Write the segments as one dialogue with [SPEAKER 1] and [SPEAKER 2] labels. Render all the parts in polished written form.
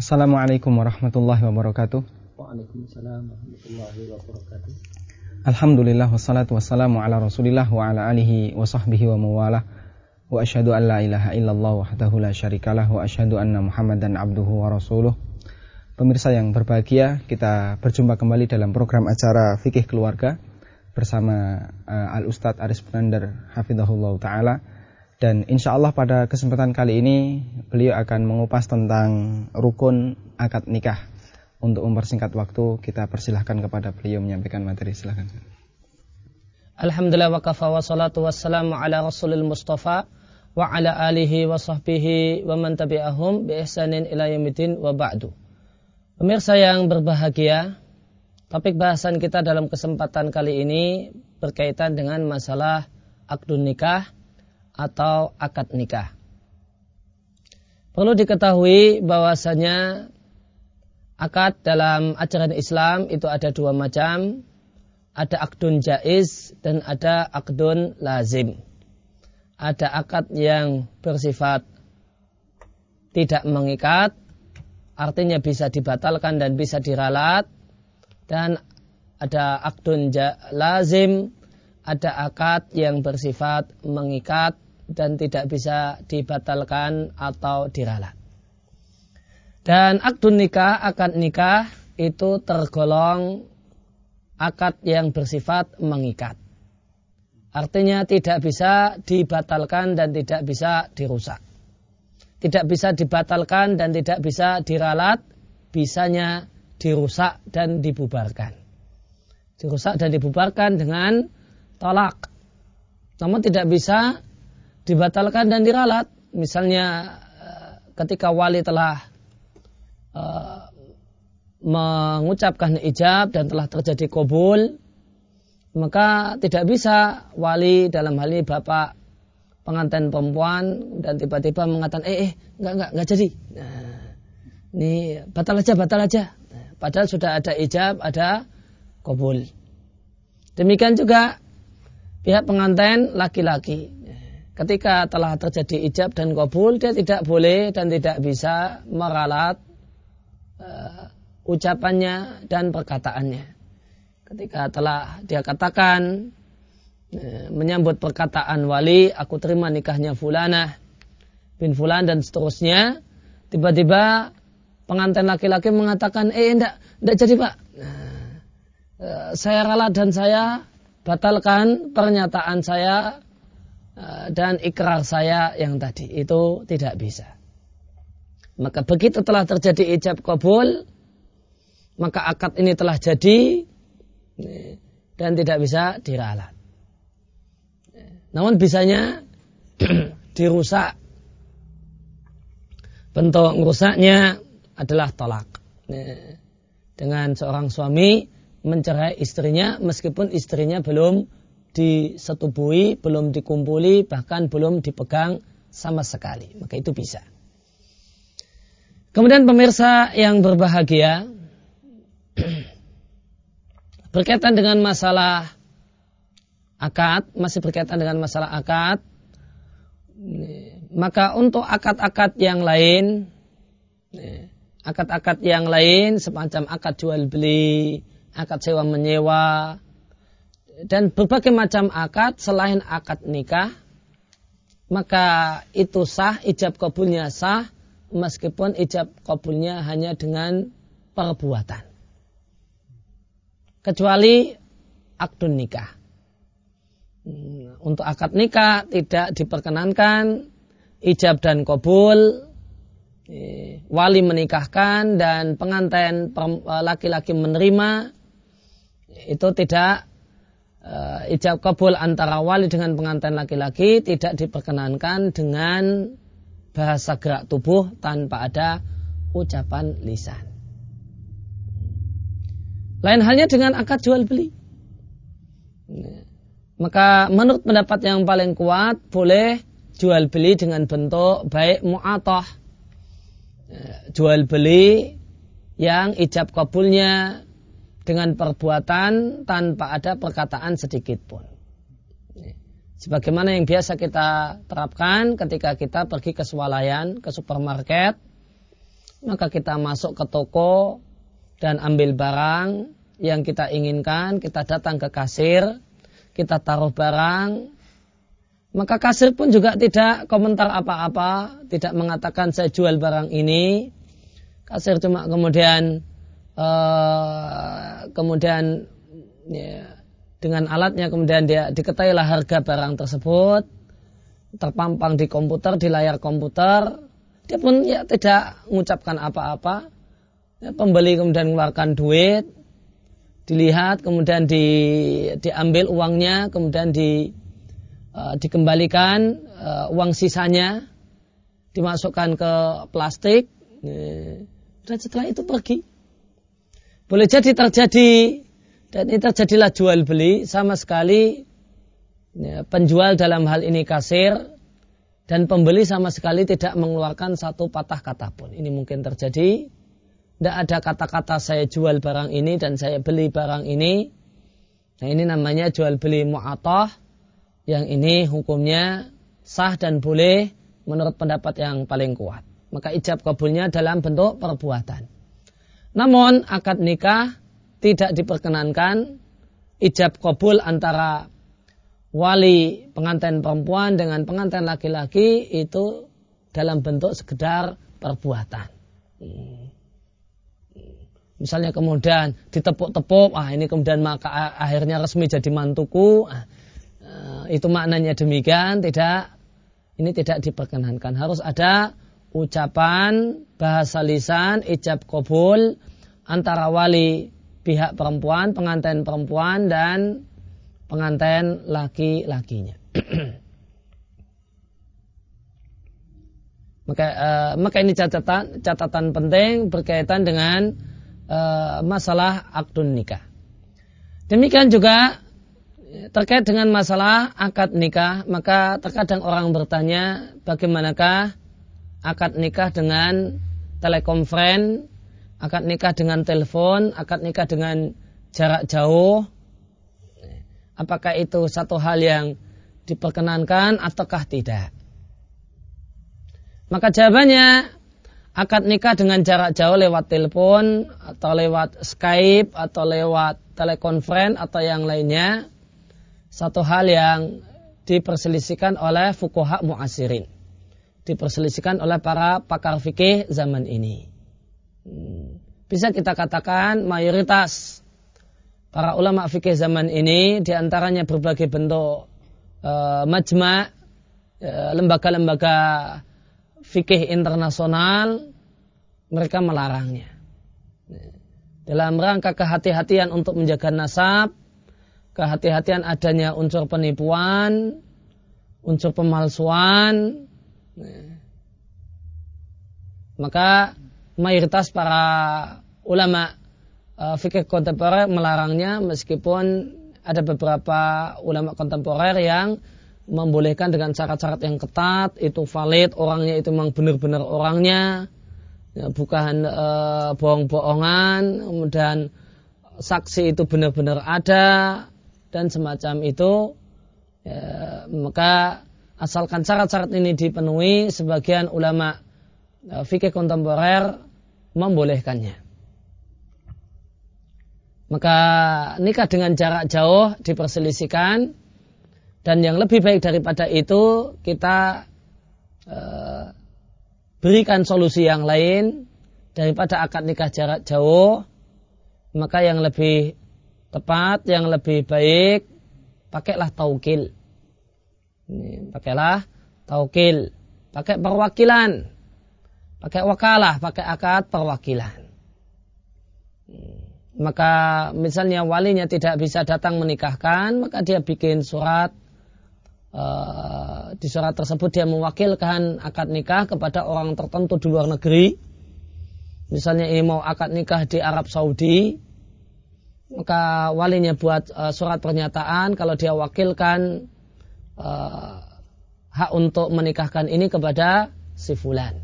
[SPEAKER 1] Assalamualaikum warahmatullahi wabarakatuh.
[SPEAKER 2] Waalaikumsalam warahmatullahi wabarakatuh.
[SPEAKER 1] Alhamdulillah wassalatu wassalamu ala Rasulillah wa ala alihi wa sahbihi wa mawalah. Wa asyhadu an la ilaha illallah wahdahu la syarikalah wa asyhadu anna Muhammadan abduhu wa rasuluh. Pemirsa yang berbahagia, kita berjumpa kembali dalam program acara Fikih Keluarga bersama Al-Ustadz Aris Bunandar hafizahullah ta'ala. Dan insya Allah pada kesempatan kali ini beliau akan mengupas tentang rukun akad nikah. Untuk mempersingkat waktu, kita persilahkan kepada beliau menyampaikan materi. Silahkan.
[SPEAKER 2] Alhamdulillah wa kafa wa salatu wassalamu ala rasulil mustafa wa ala alihi wa sahbihi wa man tabi'ahum bi ihsanin ila yaumidin wa ba'du. Pemirsa yang berbahagia, topik bahasan kita dalam kesempatan kali ini berkaitan dengan masalah akdun nikah atau akad nikah. Perlu diketahui bahwasanya akad dalam ajaran Islam itu ada dua macam. Ada akdun jaiz dan ada akdun lazim. Ada akad yang bersifat tidak mengikat, artinya bisa dibatalkan dan bisa diralat. Dan ada akdun lazim, ada akad yang bersifat mengikat dan tidak bisa dibatalkan atau diralat. Dan akdun nikah, akad nikah itu tergolong akad yang bersifat mengikat. Artinya tidak bisa dibatalkan dan tidak bisa dirusak. Tidak bisa dibatalkan dan tidak bisa diralat, bisanya dirusak dan dibubarkan. Dirusak dan dibubarkan dengan talak. Namun tidak bisa dibatalkan dan diralat. Misalnya ketika wali telah mengucapkan ijab dan telah terjadi qabul, maka tidak bisa wali, dalam hal ini bapak pengantin perempuan, dan tiba-tiba mengatakan enggak jadi. Nah, ini batal aja. Padahal sudah ada ijab, ada qabul. Demikian juga pihak pengantin laki-laki. Ketika telah terjadi ijab dan qabul, dia tidak boleh dan tidak bisa meralat ucapannya dan perkataannya. Ketika telah dia katakan menyambut perkataan wali, aku terima nikahnya fulanah bin fulan dan seterusnya, tiba-tiba pengantin laki-laki mengatakan enggak jadi pak, saya ralat dan saya batalkan pernyataan saya dan ikrar saya yang tadi. Itu tidak bisa. Maka begitu telah terjadi ijab qabul, maka akad ini telah jadi dan tidak bisa diralat. Namun bisanya dirusak. Bentuk rusaknya adalah talak. Dengan seorang suami mencerai istrinya meskipun istrinya belum disetubui, belum dikumpuli, bahkan belum dipegang sama sekali. Maka itu bisa. Kemudian pemirsa yang berbahagia, berkaitan dengan masalah akad, masih berkaitan dengan masalah akad, maka untuk akad-akad yang lain, akad-akad yang lain semacam akad jual beli, akad sewa menyewa, dan berbagai macam akad selain akad nikah, maka itu sah, ijab qabulnya sah, meskipun ijab qabulnya hanya dengan perbuatan. Kecuali akdun nikah. Untuk akad nikah tidak diperkenankan ijab dan qabul, wali menikahkan dan pengantin laki-laki menerima, itu tidak. Ijab qabul antara wali dengan pengantin laki-laki tidak diperkenankan dengan bahasa gerak tubuh tanpa ada ucapan lisan. Lain halnya dengan akad jual beli. Maka menurut pendapat yang paling kuat, boleh jual beli dengan bentuk baik mu'atah, jual beli yang ijab qabulnya dengan perbuatan tanpa ada perkataan sedikit pun. Sebagaimana yang biasa kita terapkan ketika kita pergi ke swalayan, ke supermarket, maka kita masuk ke toko dan ambil barang yang kita inginkan, kita datang ke kasir, kita taruh barang, maka kasir pun juga tidak komentar apa-apa, tidak mengatakan saya jual barang ini. Kasir cuma kemudian ya, dengan alatnya kemudian dia diketahuilah harga barang tersebut, terpampang di komputer, di layar komputer. Dia pun ya tidak mengucapkan apa-apa. Ya, pembeli kemudian mengeluarkan duit, dilihat, kemudian diambil uangnya, kemudian dikembalikan uang sisanya, dimasukkan ke plastik, dan setelah itu pergi. Boleh jadi terjadi, dan itu terjadilah jual beli, sama sekali ya, penjual dalam hal ini kasir, dan pembeli sama sekali tidak mengeluarkan satu patah kata pun. Ini mungkin terjadi. Tidak ada kata-kata saya jual barang ini dan saya beli barang ini. Nah, ini namanya jual beli mu'athah. Yang ini hukumnya sah dan boleh menurut pendapat yang paling kuat. Maka ijab kabulnya dalam bentuk perbuatan. Namun akad nikah tidak diperkenankan ijab kabul antara wali pengantin perempuan dengan pengantin laki-laki itu dalam bentuk sekedar perbuatan. Misalnya kemudian ditepuk-tepuk, ini kemudian maka akhirnya resmi jadi mantuku, itu maknanya demikian, ini tidak diperkenankan. Harus ada ucapan bahasa lisan ijab kabul antara wali pihak perempuan, pengantin perempuan dan pengantin laki-lakinya. Maka ini catatan penting berkaitan dengan masalah akdun nikah. Demikian juga terkait dengan masalah akad nikah, maka terkadang orang bertanya, bagaimanakah akad nikah dengan telekonferen, akad nikah dengan telepon, akad nikah dengan jarak jauh? Apakah itu satu hal yang diperkenankan ataukah tidak? Maka jawabannya, akad nikah dengan jarak jauh lewat telepon atau lewat Skype atau lewat telekonferen atau yang lainnya, satu hal yang diperselisihkan oleh fuqaha mu'asirin, diperselisihkan oleh para pakar fikih zaman ini. Bisa kita katakan mayoritas para ulama fikih zaman ini, diantaranya berbagai bentuk majma', lembaga-lembaga fikih internasional, mereka melarangnya. Dalam rangka kehati-hatian untuk menjaga nasab, kehati-hatian adanya unsur penipuan, unsur pemalsuan, maka mayoritas para ulama fikih kontemporer melarangnya, meskipun ada beberapa ulama kontemporer yang membolehkan dengan syarat-syarat yang ketat, itu valid, orangnya itu memang benar-benar orangnya, ya, bukan bohong-bohongan, kemudian saksi itu benar-benar ada, dan semacam itu, ya, maka asalkan syarat-syarat ini dipenuhi, sebagian ulama fikih kontemporer membolehkannya. Maka nikah dengan jarak jauh diperselisihkan, dan yang lebih baik daripada itu kita berikan solusi yang lain daripada akad nikah jarak jauh. Maka yang lebih tepat, yang lebih baik, pakailah taukil. Pakailah taukil, pakai perwakilan, pakai wakalah, pakai akad perwakilan. Maka misalnya walinya tidak bisa datang menikahkan, maka dia bikin surat. Di surat tersebut dia mewakilkan akad nikah kepada orang tertentu di luar negeri. Misalnya ini mau akad nikah di Arab Saudi, maka walinya buat surat pernyataan kalau dia wakilkan hak untuk menikahkan ini kepada si fulan.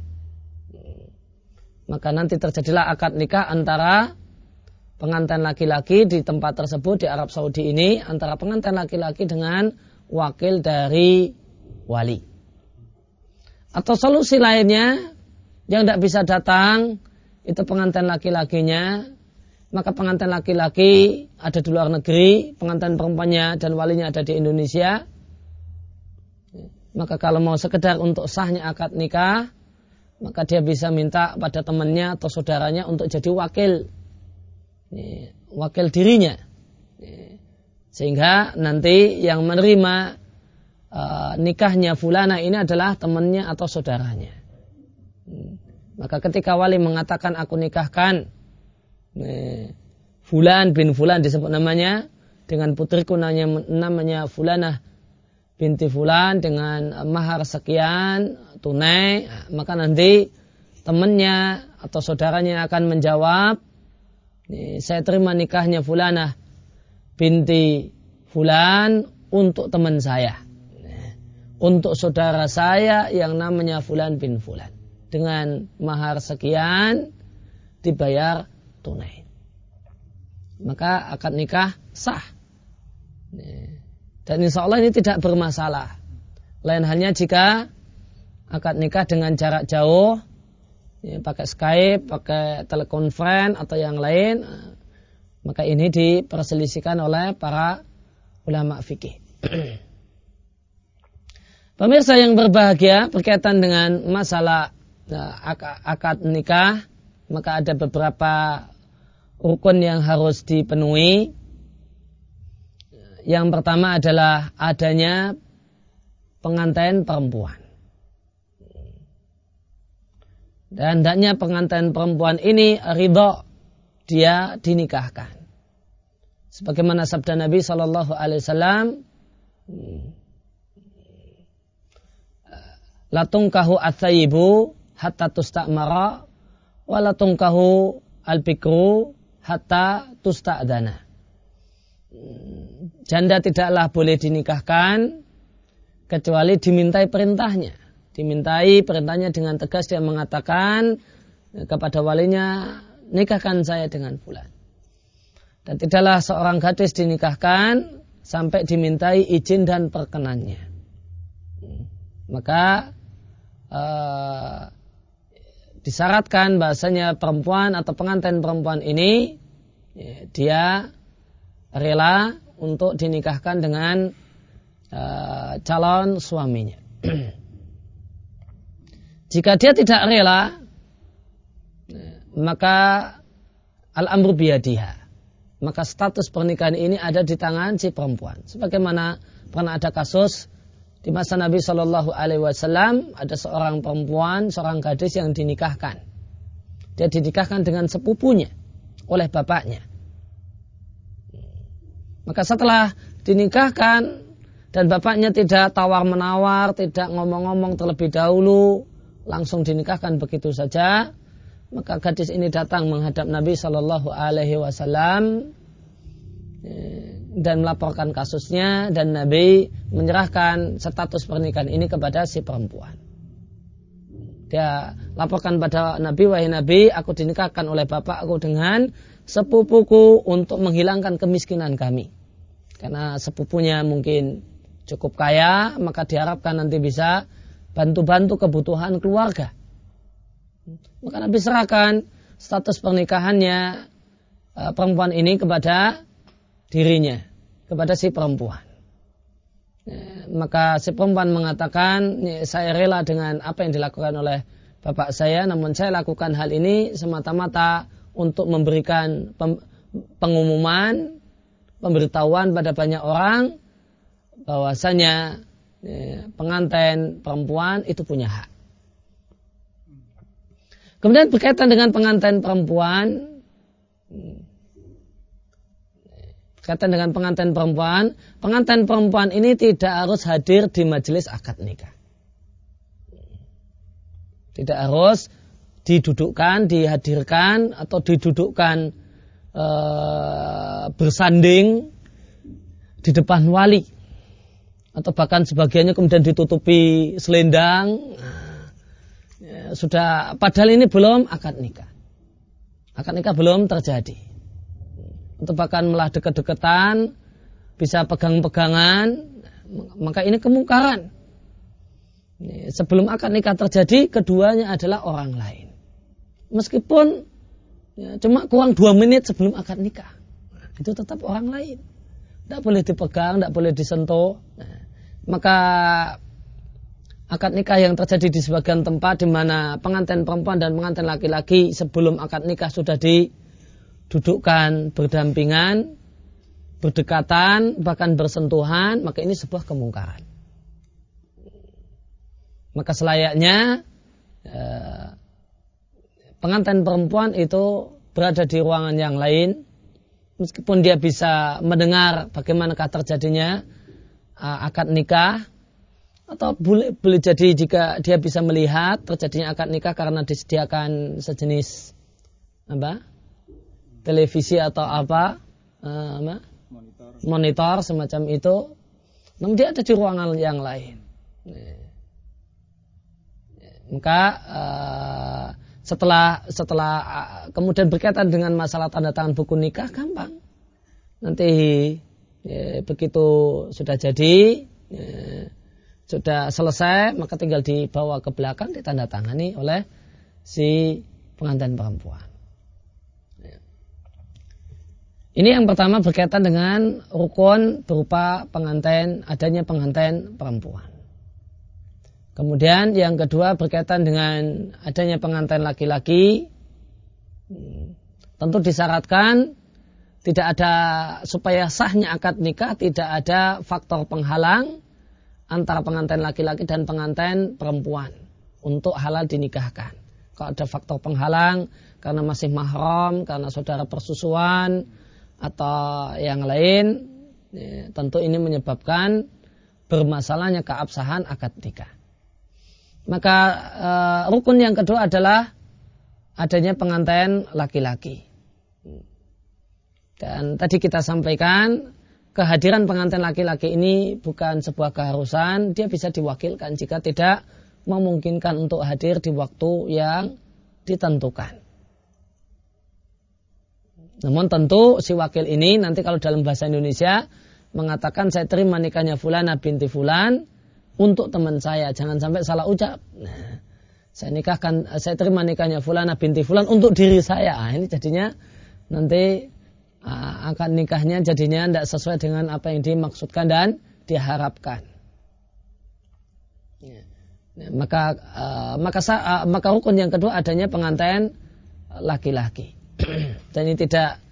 [SPEAKER 2] Maka nanti terjadilah akad nikah antara pengantin laki-laki di tempat tersebut di Arab Saudi ini, antara pengantin laki-laki dengan wakil dari wali. Atau solusi lainnya yang tidak bisa datang, itu pengantin laki-lakinya, maka pengantin laki-laki ada di luar negeri, pengantin perempuannya dan walinya ada di Indonesia. Maka kalau mau sekedar untuk sahnya akad nikah, maka dia bisa minta pada temannya atau saudaranya untuk jadi wakil dirinya, sehingga nanti yang menerima nikahnya fulana ini adalah temannya atau saudaranya. Maka ketika wali mengatakan aku nikahkan Fulan bin Fulan, disebut namanya, dengan putriku namanya Fulanah binti Fulan dengan mahar sekian tunai, maka nanti temannya atau saudaranya akan menjawab, saya terima nikahnya Fulanah binti Fulan untuk teman saya, untuk saudara saya yang namanya Fulan bin Fulan, dengan mahar sekian dibayar tunai. Maka akad nikah sah. Dan insya Allah ini tidak bermasalah. Lain halnya jika akad nikah dengan jarak jauh, pakai Skype, pakai telekonferensi atau yang lain, maka ini diperselisihkan oleh para ulama fikih. Pemirsa yang berbahagia, berkaitan dengan masalah akad nikah, maka ada beberapa rukun yang harus dipenuhi. Yang pertama adalah adanya pengantin perempuan. Dan hendaknya pengantin perempuan ini ridho dia dinikahkan. Sebagaimana sabda Nabi SAW, la tunkahu at-thayyibu hatta tusta'mara wa la tunkahu al-bikru hatta tusta'dana. Janda tidaklah boleh dinikahkan kecuali dimintai perintahnya. Dimintai perintahnya dengan tegas, dia mengatakan kepada walinya, nikahkan saya dengan fulan. Dan tidaklah seorang gadis dinikahkan sampai dimintai izin dan perkenannya. Maka disyaratkan bahasanya perempuan atau pengantin perempuan ini dia rela untuk dinikahkan dengan calon suaminya. Jika dia tidak rela, maka al-amru biyadiha, maka status pernikahan ini ada di tangan si perempuan. Sebagaimana pernah ada kasus di masa Nabi SAW, ada seorang perempuan, seorang gadis yang dinikahkan. Dia dinikahkan dengan sepupunya oleh bapaknya. Maka setelah dinikahkan dan bapaknya tidak tawar-menawar, tidak ngomong-ngomong terlebih dahulu, langsung dinikahkan begitu saja, maka gadis ini datang menghadap Nabi SAW dan melaporkan kasusnya, dan Nabi menyerahkan status pernikahan ini kepada si perempuan. Dia laporkan pada Nabi, wahai Nabi, aku dinikahkan oleh bapak aku dengan sepupuku untuk menghilangkan kemiskinan kami. Karena sepupunya mungkin cukup kaya, maka diharapkan nanti bisa bantu-bantu kebutuhan keluarga. Maka Nabi serahkan status pernikahannya perempuan ini kepada dirinya, kepada si perempuan. Maka si perempuan mengatakan, saya rela dengan apa yang dilakukan oleh bapak saya, namun saya lakukan hal ini semata-mata untuk memberikan pengumuman, pemberitahuan pada banyak orang bahwasanya pengantin perempuan itu punya hak. Kemudian berkaitan dengan pengantin perempuan, pengantin perempuan ini tidak harus hadir di majelis akad nikah. Tidak harus didudukkan, dihadirkan atau didudukkan bersanding di depan wali, atau bahkan sebagiannya kemudian ditutupi selendang. Sudah, padahal ini belum akad nikah. Akad nikah belum terjadi. Untuk bahkan malah deket-deketan, bisa pegang-pegangan, maka ini kemungkaran. Sebelum akad nikah terjadi, keduanya adalah orang lain. Meskipun cuma kurang 2 menit sebelum akad nikah, itu tetap orang lain, tidak boleh dipegang, tidak boleh disentuh. Maka akad nikah yang terjadi di sebagian tempat di mana pengantin perempuan dan pengantin laki-laki sebelum akad nikah sudah didudukkan berdampingan, berdekatan, bahkan bersentuhan, maka ini sebuah kemungkaran. Maka selayaknya pengantin perempuan itu berada di ruangan yang lain, meskipun dia bisa mendengar bagaimanakah terjadinya akad nikah, atau boleh jadi jika dia bisa melihat terjadinya akad nikah karena disediakan sejenis televisi atau monitor semacam itu, namun dia ada di ruangan yang lain. Maka setelah kemudian berkaitan dengan masalah tanda tangan buku nikah, gampang. Nanti begitu sudah jadi, sudah selesai, maka tinggal dibawa ke belakang, ditandatangani oleh si pengantin perempuan. Ini yang pertama berkaitan dengan rukun berupa adanya pengantin perempuan. Kemudian yang kedua berkaitan dengan adanya pengantin laki-laki. Tentu disyaratkan tidak ada, supaya sahnya akad nikah, tidak ada faktor penghalang antara pengantin laki-laki dan pengantin perempuan untuk halal dinikahkan. Kalau ada faktor penghalang karena masih mahram, karena saudara persusuan atau yang lain, tentu ini menyebabkan bermasalahnya keabsahan akad nikah. Maka rukun yang kedua adalah adanya pengantin laki-laki. Dan tadi kita sampaikan, kehadiran pengantin laki-laki ini bukan sebuah keharusan, dia bisa diwakilkan jika tidak memungkinkan untuk hadir di waktu yang ditentukan. Namun tentu si wakil ini nanti kalau dalam bahasa Indonesia mengatakan saya terima nikahnya Fulana binti Fulan untuk teman saya, jangan sampai salah ucap. Nah, saya terima nikahnya Fulana binti Fulan untuk diri saya. Ini jadinya nanti akad nikahnya jadinya tidak sesuai dengan apa yang dimaksudkan dan diharapkan. Maka rukun yang kedua adanya pengantin laki-laki. Dan ini tidak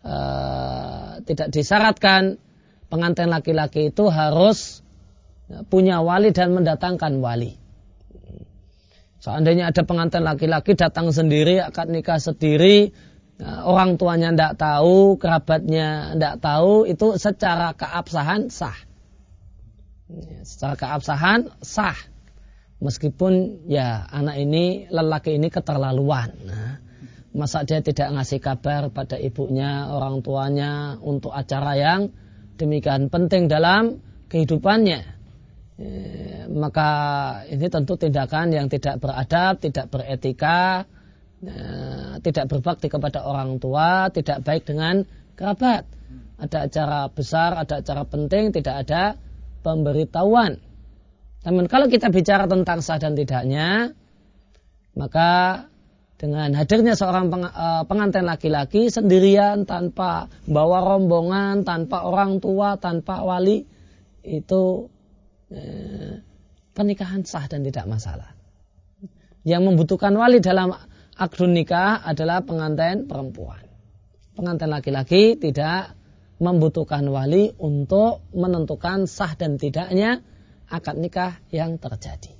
[SPEAKER 2] disyaratkan pengantin laki-laki itu harus punya wali dan mendatangkan wali. Seandainya ada pengantin laki-laki datang sendiri, akad nikah sendiri, orang tuanya tidak tahu, kerabatnya tidak tahu, itu secara keabsahan sah. Secara keabsahan sah. Meskipun ya anak ini, lelaki ini keterlaluan. Masa dia tidak ngasih kabar pada ibunya, orang tuanya untuk acara yang demikian penting dalam kehidupannya. Maka ini tentu tindakan yang tidak beradab, tidak beretika, tidak berbakti kepada orang tua, tidak baik dengan kerabat. Ada acara besar, ada acara penting, tidak ada pemberitahuan. Namun kalau kita bicara tentang sah dan tidaknya, maka dengan hadirnya seorang pengantin laki-laki sendirian, tanpa bawa rombongan, tanpa orang tua, tanpa wali, itu pernikahan sah dan tidak masalah. Yang membutuhkan wali dalam akdun nikah adalah pengantin perempuan. Pengantin laki-laki tidak membutuhkan wali untuk menentukan sah dan tidaknya akad nikah yang terjadi.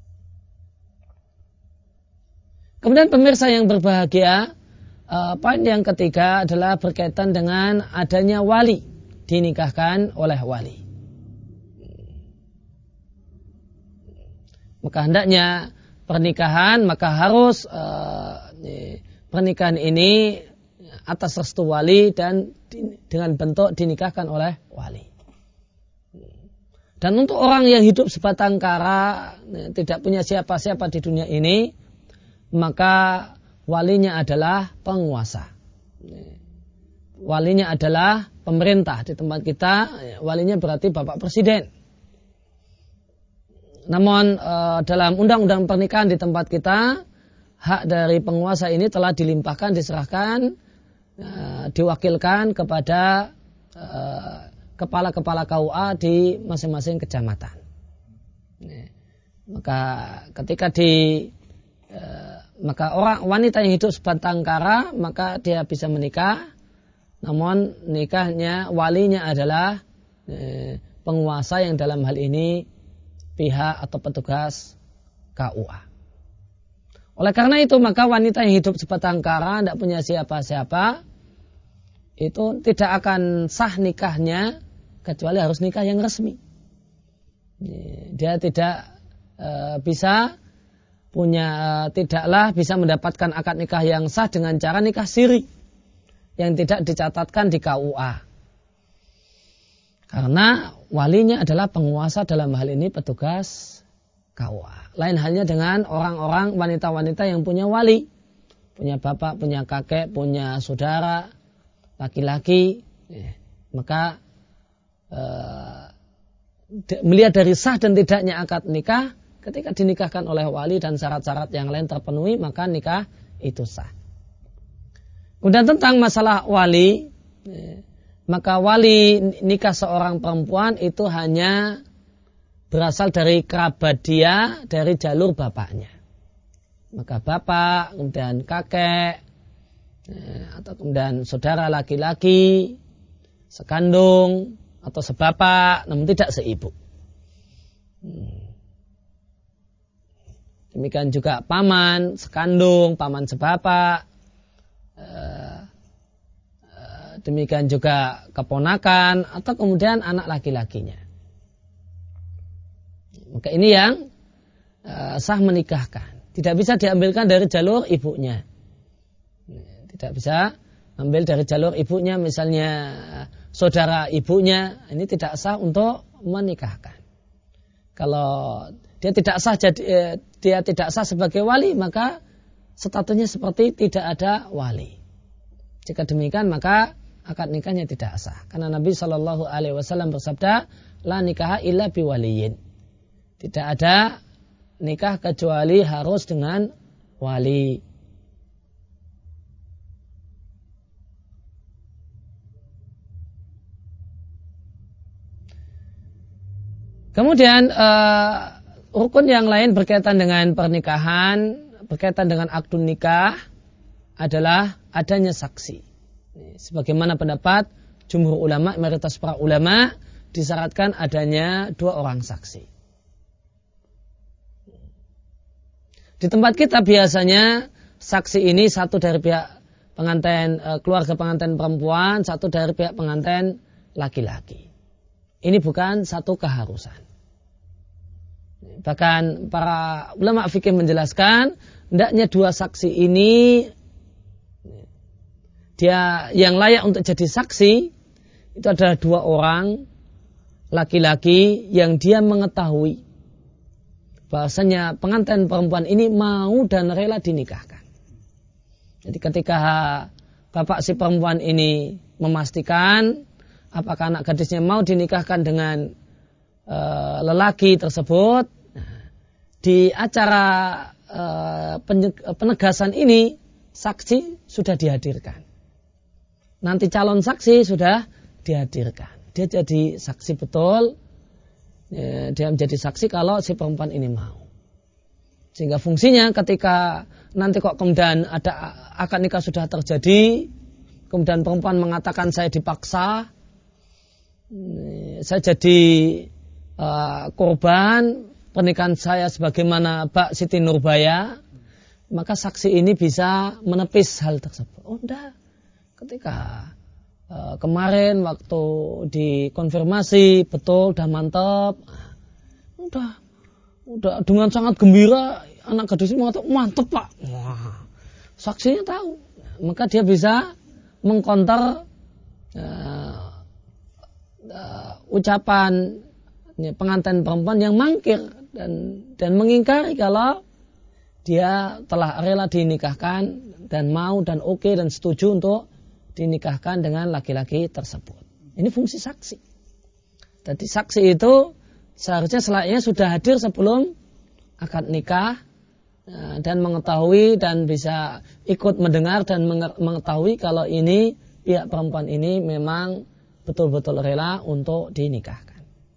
[SPEAKER 2] Kemudian pemirsa yang berbahagia, poin yang ketiga adalah berkaitan dengan adanya wali, dinikahkan oleh wali. Maka hendaknya pernikahan, maka harus pernikahan ini atas restu wali dan dengan bentuk dinikahkan oleh wali. Dan untuk orang yang hidup sebatang kara, tidak punya siapa-siapa di dunia ini, maka walinya adalah penguasa. Walinya adalah pemerintah. Di tempat kita, walinya berarti Bapak Presiden. Namun dalam undang-undang pernikahan di tempat kita hak dari penguasa ini telah dilimpahkan, diserahkan, diwakilkan kepada kepala-kepala KUA di masing-masing kecamatan. Maka ketika maka wanita yang hidup sebatang kara, maka dia bisa menikah, namun nikahnya walinya adalah penguasa yang dalam hal ini pihak atau petugas KUA. Oleh karena itu maka wanita yang hidup sebatang kara, tidak punya siapa-siapa, itu tidak akan sah nikahnya kecuali harus nikah yang resmi. Dia tidak tidaklah bisa mendapatkan akad nikah yang sah dengan cara nikah siri yang tidak dicatatkan di KUA. Karena walinya adalah penguasa, dalam hal ini petugas KUA. Lain halnya dengan orang-orang wanita-wanita yang punya wali, punya bapak, punya kakek, punya saudara, laki-laki, maka melihat dari sah dan tidaknya akad nikah, ketika dinikahkan oleh wali dan syarat-syarat yang lain terpenuhi, maka nikah itu sah. Kemudian tentang masalah wali, maka wali nikah seorang perempuan itu hanya berasal dari kerabat dia, dari jalur bapaknya. Maka bapak, kemudian kakek, atau kemudian saudara laki-laki, sekandung, atau sebapak, namun tidak seibu. Demikian juga paman, sekandung, paman sebapak, demikian juga keponakan, atau kemudian anak laki-lakinya. Maka ini yang sah menikahkan. Tidak bisa diambilkan dari jalur ibunya. Tidak bisa ambil dari jalur ibunya, misalnya saudara ibunya, ini tidak sah untuk menikahkan. Kalau dia tidak sah sebagai wali, maka statusnya seperti tidak ada wali. Jika demikian maka akad nikahnya tidak sah. Karena Nabi SAW bersabda, la nikaha illa biwaliyin. Tidak ada nikah kecuali harus dengan wali. Kemudian rukun yang lain berkaitan dengan pernikahan, berkaitan dengan akdun nikah adalah adanya saksi. Sebagaimana pendapat jumhur ulama, mayoritas para ulama, disyaratkan adanya 2 orang saksi. Di tempat kita biasanya saksi ini satu dari pihak pengantin, keluarga pengantin perempuan, satu dari pihak pengantin laki-laki. Ini bukan satu keharusan. Bahkan para ulama fikih menjelaskan, hendaknya 2 saksi ini, dia yang layak untuk jadi saksi itu adalah 2 orang laki-laki yang dia mengetahui bahasanya pengantin perempuan ini mau dan rela dinikahkan. Jadi ketika bapak si perempuan ini memastikan apakah anak gadisnya mau dinikahkan dengan lelaki tersebut, di acara penegasan ini saksi sudah dihadirkan. Nanti calon saksi sudah dihadirkan. Dia jadi saksi betul. Dia menjadi saksi kalau si perempuan ini mau. Sehingga fungsinya ketika nanti kok kemudian ada akad nikah sudah terjadi, kemudian perempuan mengatakan saya dipaksa, saya jadi korban pernikahan saya sebagaimana Mbak Siti Nurbaya, maka saksi ini bisa menepis hal tersebut. Oh enggak, ketika kemarin waktu dikonfirmasi betul udah mantap, udah dengan sangat gembira anak gadis mengatakan mantap Pak. Wah, saksinya tahu, maka dia bisa mengkonter ucapan pengantin perempuan yang mangkir dan mengingkari kalau dia telah rela dinikahkan dan mau dan oke dan setuju untuk dinikahkan dengan laki-laki tersebut. Ini fungsi saksi. Jadi saksi itu seharusnya selayaknya sudah hadir sebelum akad nikah dan mengetahui dan bisa ikut mendengar dan mengetahui kalau ini pihak perempuan ini memang betul-betul rela untuk dinikahkan.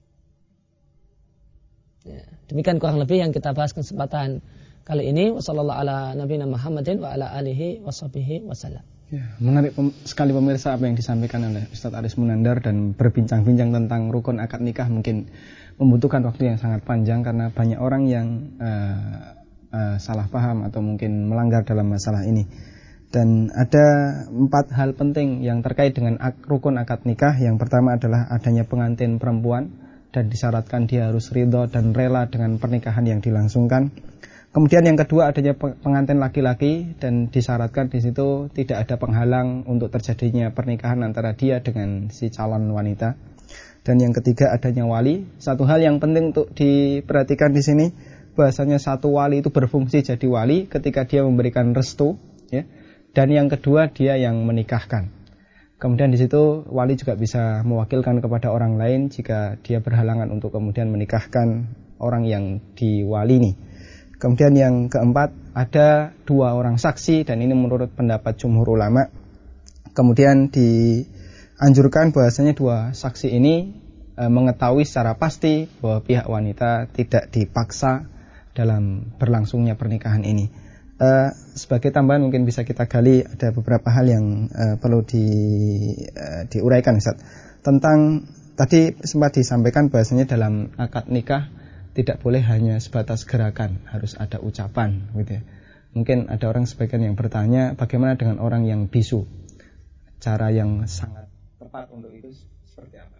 [SPEAKER 2] Ya, demikian kurang lebih yang kita bahas kesempatan kali ini. Wassallallahu ala nabiyina Muhammadin wa ala alihi washabihi wasallam.
[SPEAKER 1] Ya, menarik sekali pemirsa apa yang disampaikan oleh Ustadz Aris Munandar, dan berbincang-bincang tentang rukun akad nikah mungkin membutuhkan waktu yang sangat panjang karena banyak orang yang salah paham atau mungkin melanggar dalam masalah ini. Dan ada 4 hal penting yang terkait dengan rukun akad nikah. Yang pertama adalah adanya pengantin perempuan dan disyaratkan dia harus ridho dan rela dengan pernikahan yang dilangsungkan. Kemudian yang kedua adanya pengantin laki-laki dan disyaratkan di situ tidak ada penghalang untuk terjadinya pernikahan antara dia dengan si calon wanita. Dan yang ketiga adanya wali. Satu hal yang penting untuk diperhatikan di sini, bahasanya satu wali itu berfungsi jadi wali ketika dia memberikan restu, ya. Dan yang kedua dia yang menikahkan. Kemudian di situ wali juga bisa mewakilkan kepada orang lain jika dia berhalangan untuk kemudian menikahkan orang yang diwali ini. Kemudian yang keempat, ada 2 orang saksi, dan ini menurut pendapat jumhur ulama. Kemudian dianjurkan bahwasanya 2 saksi ini mengetahui secara pasti bahwa pihak wanita tidak dipaksa dalam berlangsungnya pernikahan ini. Sebagai tambahan mungkin bisa kita gali, ada beberapa hal yang perlu diuraikan, Ustaz. Tentang tadi sempat disampaikan bahwasanya dalam akad nikah tidak boleh hanya sebatas gerakan, harus ada ucapan, gitu ya. Mungkin ada orang sebagian yang bertanya, bagaimana dengan orang yang bisu? Cara yang sangat tepat untuk itu seperti apa?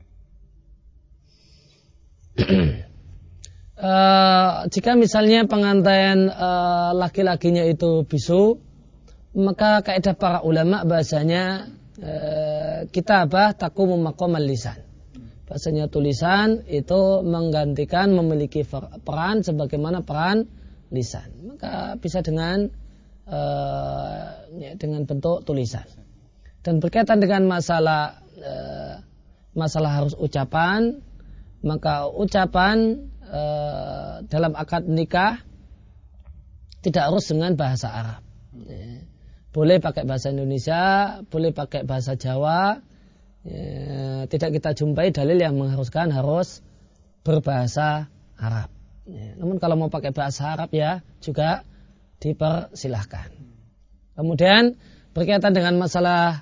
[SPEAKER 2] Jika misalnya pengantin laki-lakinya itu bisu, maka kaidah para ulama bahasanya kitabah taqumu maqamal lisan. Bahasanya tulisan itu menggantikan, memiliki peran sebagaimana peran lisan. Maka bisa dengan bentuk tulisan. Dan berkaitan dengan masalah harus ucapan, maka ucapan dalam akad nikah tidak harus dengan bahasa Arab. Boleh pakai bahasa Indonesia, boleh pakai bahasa Jawa. Tidak kita jumpai dalil yang mengharuskan harus berbahasa Arab. Namun kalau mau pakai bahasa Arab ya juga dipersilahkan. Kemudian berkaitan dengan masalah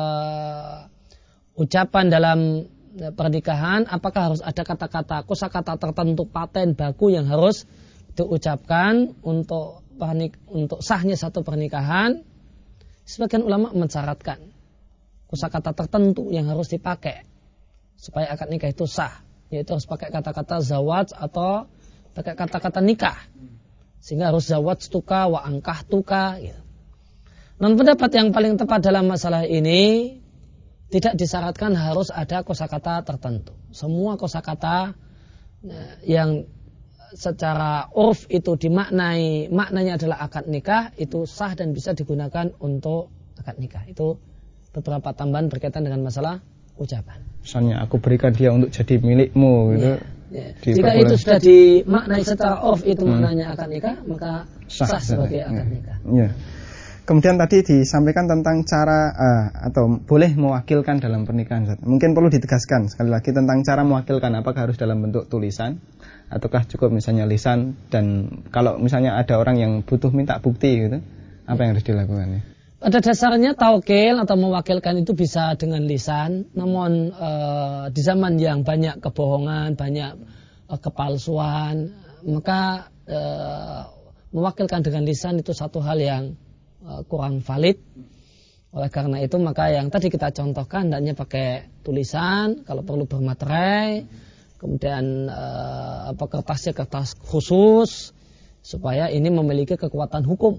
[SPEAKER 2] ucapan dalam pernikahan, apakah harus ada kata-kata, kosakata tertentu paten baku yang harus diucapkan untuk sahnya satu pernikahan? Sebagian ulama mensyaratkan kosakata tertentu yang harus dipakai supaya akad nikah itu sah, yaitu harus pakai kata-kata zawaj atau pakai kata-kata nikah, sehingga harus zawaj tuka wa angkah tuka gitu. Dan pendapat yang paling tepat dalam masalah ini tidak disyaratkan harus ada kosakata tertentu. Semua kosakata yang secara urf itu maknanya adalah akad nikah, itu sah dan bisa digunakan untuk akad nikah. Itu beberapa tambahan berkaitan dengan masalah ucapan.
[SPEAKER 1] Misalnya aku berikan dia untuk jadi milikmu gitu.
[SPEAKER 2] Ya. Jika itu sudah dimaknai secara urf itu maknanya akad nikah, maka sah sebagai akad nikah.
[SPEAKER 1] Ya. Kemudian tadi disampaikan tentang cara atau boleh mewakilkan dalam pernikahan. Mungkin perlu ditegaskan sekali lagi tentang cara mewakilkan, apakah harus dalam bentuk tulisan ataukah cukup misalnya lisan, dan kalau misalnya ada orang yang butuh minta bukti gitu, apa yang harus dilakukan?
[SPEAKER 2] Pada dasarnya taukil atau mewakilkan itu bisa dengan lisan, namun di zaman yang banyak kebohongan, banyak kepalsuan, maka mewakilkan dengan lisan itu satu hal yang kurang valid. Oleh karena itu maka yang tadi kita contohkan hendaknya pakai tulisan, kalau perlu bermaterai, kemudian kertasnya kertas khusus supaya ini memiliki kekuatan hukum.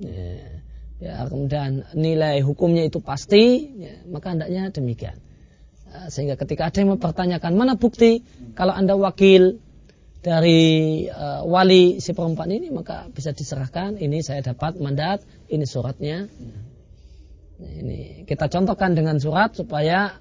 [SPEAKER 2] Ya, kemudian nilai hukumnya itu pasti, ya, maka hendaknya demikian. Sehingga ketika ada yang mempertanyakan mana bukti kalau Anda wakil dari wali si perempuan ini, maka bisa diserahkan, ini saya dapat mandat, ini suratnya. Ini kita contohkan dengan surat supaya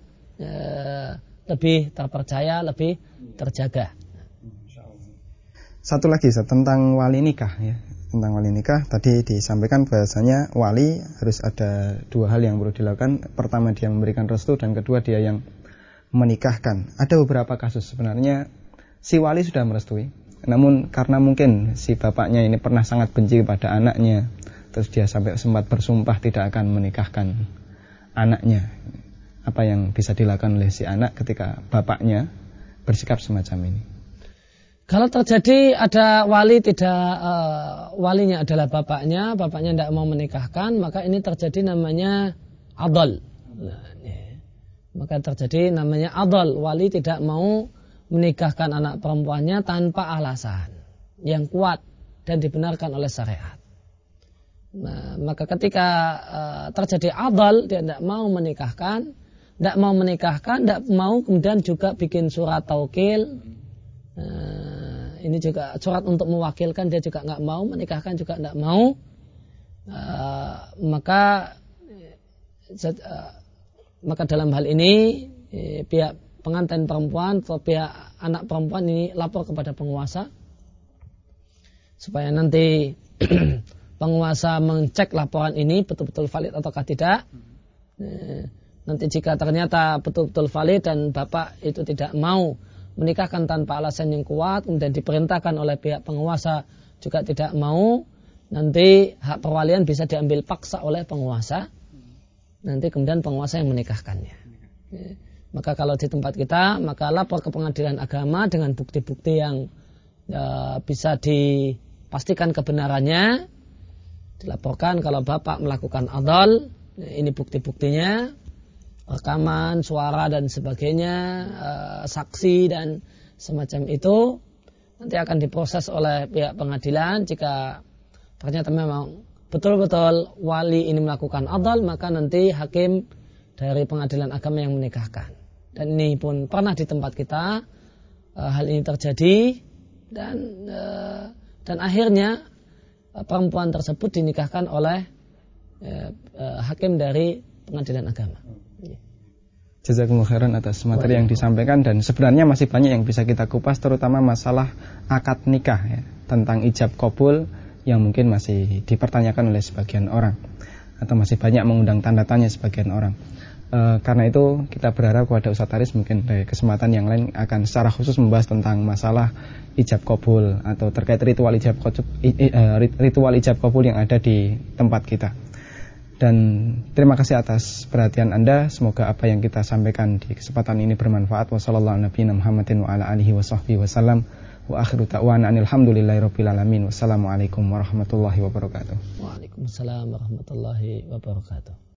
[SPEAKER 2] lebih terpercaya, lebih terjaga.
[SPEAKER 1] Satu lagi tentang wali nikah ya. tentang wali nikah. Tadi disampaikan bahasanya wali harus ada dua hal yang perlu dilakukan. Pertama dia memberikan restu, dan kedua dia yang menikahkan. Ada beberapa kasus sebenarnya si wali sudah merestui, namun karena mungkin si bapaknya ini pernah sangat benci kepada anaknya, terus dia sampai sempat bersumpah tidak akan menikahkan anaknya. Apa yang bisa dilakukan oleh si anak ketika bapaknya bersikap semacam ini?
[SPEAKER 2] Kalau terjadi ada wali walinya adalah bapaknya tidak mau menikahkan, maka ini terjadi namanya adl. Maka terjadi namanya adl, wali tidak mau menikahkan anak perempuannya tanpa alasan yang kuat dan dibenarkan oleh syariat. Nah, maka ketika terjadi adl, dia tidak mau menikahkan, tidak mau kemudian juga bikin surat taukil. Ini juga surat untuk mewakilkan, dia juga nggak mau menikahkan, juga nggak mau. Maka dalam hal ini pihak pengantin perempuan atau pihak anak perempuan ini lapor kepada penguasa supaya nanti penguasa mengecek laporan ini betul-betul valid ataukah tidak. Nanti jika ternyata betul-betul valid dan bapak itu tidak mau menikahkan tanpa alasan yang kuat, kemudian diperintahkan oleh pihak penguasa juga tidak mau, nanti hak perwalian bisa diambil paksa oleh penguasa. Nanti kemudian penguasa yang menikahkannya. Maka kalau di tempat kita, maka lapor ke pengadilan agama dengan bukti-bukti yang bisa dipastikan kebenarannya. Dilaporkan kalau bapak melakukan adl, ini bukti-buktinya, rekaman, suara dan sebagainya, saksi dan semacam itu, nanti akan diproses oleh pihak pengadilan. Jika ternyata memang betul-betul wali ini melakukan adl, maka nanti hakim dari pengadilan agama yang menikahkan. Dan ini pun pernah di tempat kita hal ini terjadi, dan akhirnya perempuan tersebut dinikahkan oleh hakim dari pengadilan agama.
[SPEAKER 1] Jazakumullah khairan atas materi yang disampaikan, dan sebenarnya masih banyak yang bisa kita kupas, terutama masalah akad nikah ya, tentang ijab qabul yang mungkin masih dipertanyakan oleh sebagian orang atau masih banyak mengundang tanda tanya sebagian orang. Karena itu kita berharap kepada Ustadz Haris mungkin dari kesempatan yang lain akan secara khusus membahas tentang masalah ijab qabul atau terkait ritual ijab qabul yang ada di tempat kita. Dan terima kasih atas perhatian Anda. Semoga apa yang kita sampaikan di kesempatan ini bermanfaat. Wassalamualaikum warahmatullahi wabarakatuh.
[SPEAKER 2] Waalaikumsalam warahmatullahi wabarakatuh.